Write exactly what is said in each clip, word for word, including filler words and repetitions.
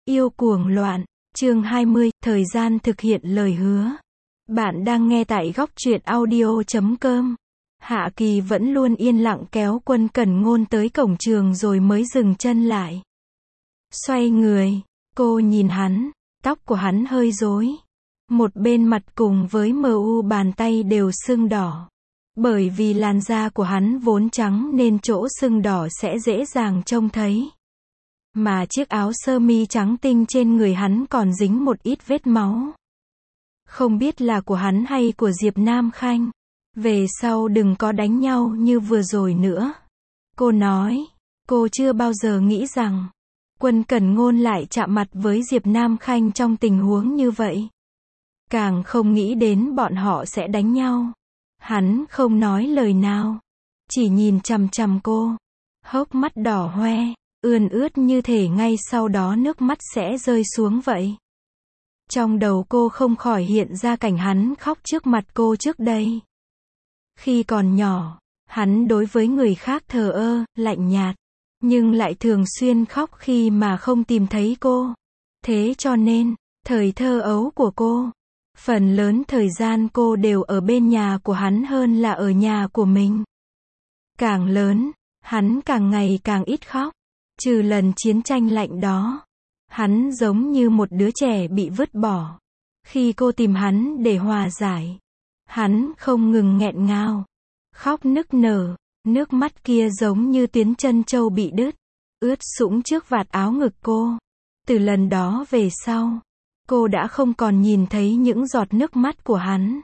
Yêu cuồng loạn, chương hai mươi, thời gian thực hiện lời hứa. Bạn đang nghe tại góc truyện audio chấm com. Hạ Kỳ vẫn luôn yên lặng kéo Quân Cẩn Ngôn tới cổng trường rồi mới dừng chân lại. Xoay người, cô nhìn hắn, tóc của hắn hơi rối. Một bên mặt cùng với mờ u bàn tay đều sưng đỏ. Bởi vì làn da của hắn vốn trắng nên chỗ sưng đỏ sẽ dễ dàng trông thấy. Mà chiếc áo sơ mi trắng tinh trên người hắn còn dính một ít vết máu. Không biết là của hắn hay của Diệp Nam Khanh. Về sau đừng có đánh nhau như vừa rồi nữa. Cô nói, cô chưa bao giờ nghĩ rằng Quân Cẩn Ngôn lại chạm mặt với Diệp Nam Khanh trong tình huống như vậy. Càng không nghĩ đến bọn họ sẽ đánh nhau. Hắn không nói lời nào, chỉ nhìn chằm chằm cô, hốc mắt đỏ hoe, ươn ướt như thể ngay sau đó nước mắt sẽ rơi xuống vậy. Trong đầu cô không khỏi hiện ra cảnh hắn khóc trước mặt cô trước đây. Khi còn nhỏ, hắn đối với người khác thờ ơ, lạnh nhạt, nhưng lại thường xuyên khóc khi mà không tìm thấy cô. Thế cho nên, thời thơ ấu của cô, phần lớn thời gian cô đều ở bên nhà của hắn hơn là ở nhà của mình. Càng lớn, hắn càng ngày càng ít khóc. Trừ lần chiến tranh lạnh đó, hắn giống như một đứa trẻ bị vứt bỏ. Khi cô tìm hắn để hòa giải, hắn không ngừng nghẹn ngào, khóc nức nở, nước mắt kia giống như tuyến chân trâu bị đứt, ướt sũng trước vạt áo ngực cô. Từ lần đó về sau, cô đã không còn nhìn thấy những giọt nước mắt của hắn.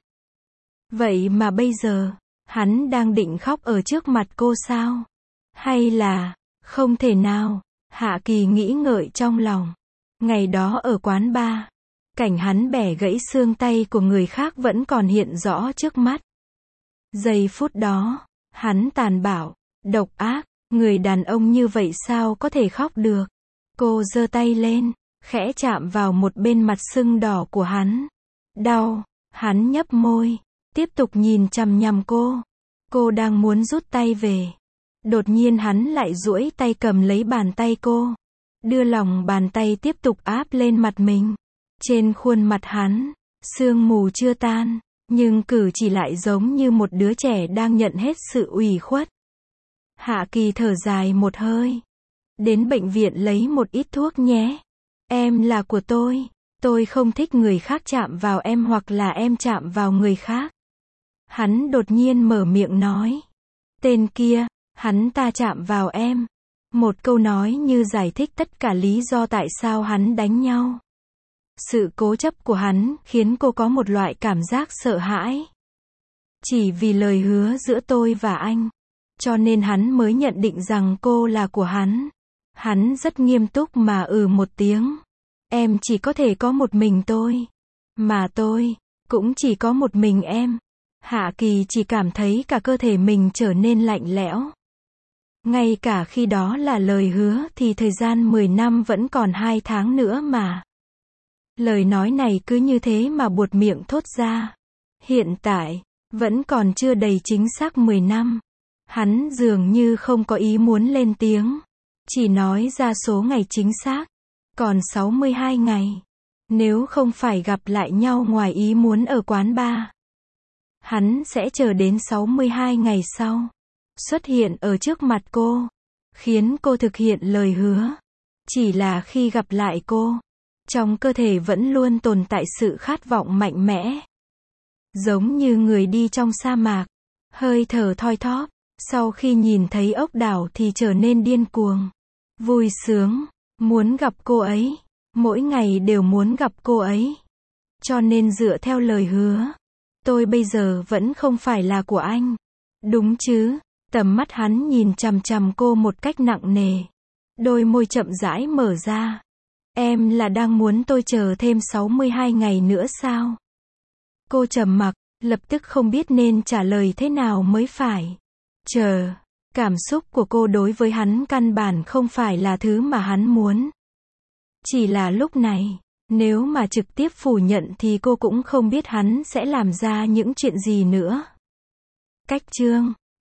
Vậy mà bây giờ, hắn đang định khóc ở trước mặt cô sao? Hay là, không thể nào, Hạ Kỳ nghĩ ngợi trong lòng. Ngày đó ở quán bar, cảnh hắn bẻ gãy xương tay của người khác vẫn còn hiện rõ trước mắt. Giây phút đó, hắn tàn bạo, độc ác, người đàn ông như vậy sao có thể khóc được? Cô giơ tay lên, khẽ chạm vào một bên mặt sưng đỏ của hắn. Đau, hắn nhấp môi, tiếp tục nhìn chằm chằm cô. Cô đang muốn rút tay về. Đột nhiên hắn lại duỗi tay cầm lấy bàn tay cô, đưa lòng bàn tay tiếp tục áp lên mặt mình. Trên khuôn mặt hắn, sương mù chưa tan, nhưng cử chỉ lại giống như một đứa trẻ đang nhận hết sự ủy khuất. Hạ Kỳ thở dài một hơi. Đến bệnh viện lấy một ít thuốc nhé. Em là của tôi, tôi không thích người khác chạm vào em hoặc là em chạm vào người khác. Hắn đột nhiên mở miệng nói. Tên kia, hắn ta chạm vào em. Một câu nói như giải thích tất cả lý do tại sao hắn đánh nhau. Sự cố chấp của hắn khiến cô có một loại cảm giác sợ hãi. Chỉ vì lời hứa giữa tôi và anh, cho nên hắn mới nhận định rằng cô là của hắn. Hắn rất nghiêm túc mà ừ một tiếng. Em chỉ có thể có một mình tôi. Mà tôi, cũng chỉ có một mình em. Hạ Kỳ chỉ cảm thấy cả cơ thể mình trở nên lạnh lẽo. Ngay cả khi đó là lời hứa thì thời gian mười năm vẫn còn hai tháng nữa mà. Lời nói này cứ như thế mà buột miệng thốt ra. Hiện tại, vẫn còn chưa đầy chính xác mười năm. Hắn dường như không có ý muốn lên tiếng. Chỉ nói ra số ngày chính xác. Còn sáu mươi hai ngày. Nếu không phải gặp lại nhau ngoài ý muốn ở quán bar, hắn sẽ chờ đến sáu mươi hai ngày sau. Xuất hiện ở trước mặt cô. Khiến cô thực hiện lời hứa. Chỉ là khi gặp lại cô, trong cơ thể vẫn luôn tồn tại sự khát vọng mạnh mẽ. Giống như người đi trong sa mạc. Hơi thở thoi thóp. Sau khi nhìn thấy ốc đảo thì trở nên điên cuồng. Vui sướng. Muốn gặp cô ấy. Mỗi ngày đều muốn gặp cô ấy. Cho nên dựa theo lời hứa, tôi bây giờ vẫn không phải là của anh. Đúng chứ? Tầm mắt hắn nhìn chằm chằm cô một cách nặng nề. Đôi môi chậm rãi mở ra. Em là đang muốn tôi chờ thêm sáu mươi hai ngày nữa sao? Cô trầm mặc, lập tức không biết nên trả lời thế nào mới phải. Chờ. Cảm xúc của cô đối với hắn căn bản không phải là thứ mà hắn muốn. Chỉ là lúc này, nếu mà trực tiếp phủ nhận thì cô cũng không biết hắn sẽ làm ra những chuyện gì nữa. Cách chương